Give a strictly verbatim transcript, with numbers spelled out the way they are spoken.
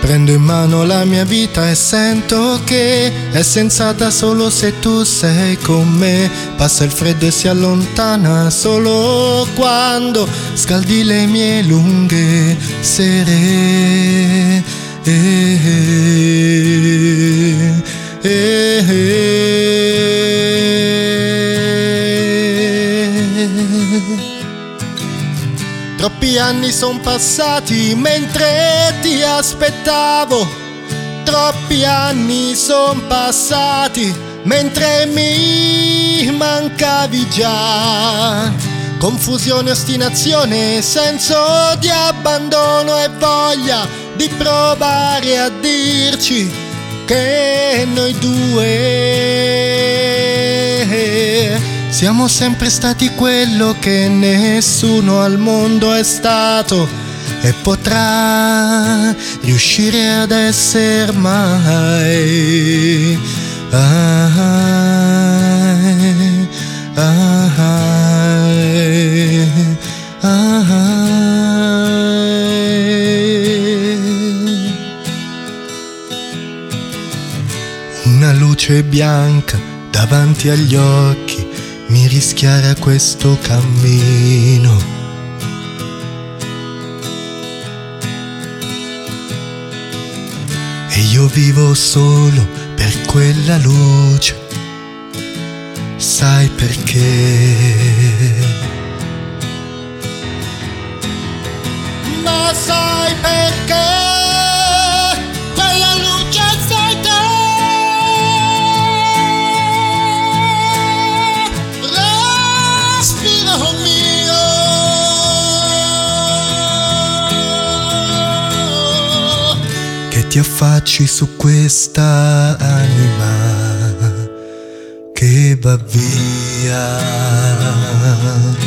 Prendo in mano la mia vita e sento che è sensata solo se tu sei con me. Passa il freddo e si allontana solo quando scaldi le mie lunghe sere. Eh, eh, eh, eh. Troppi anni son passati mentre ti aspettavo. Troppi anni son passati mentre mi mancavi già. Confusione, ostinazione, senso di abbandono e voglia di provare a dirci che noi due siamo sempre stati quello che nessuno al mondo è stato e potrà riuscire ad essere mai. Ah, ah, ah, ah. Una luce bianca davanti agli occhi mi rischiara questo cammino. E io vivo solo per quella luce. Sai perché? Ma sai perché? Quella luce sei te. Respiro mio. Che ti affacci su questa anima che va via.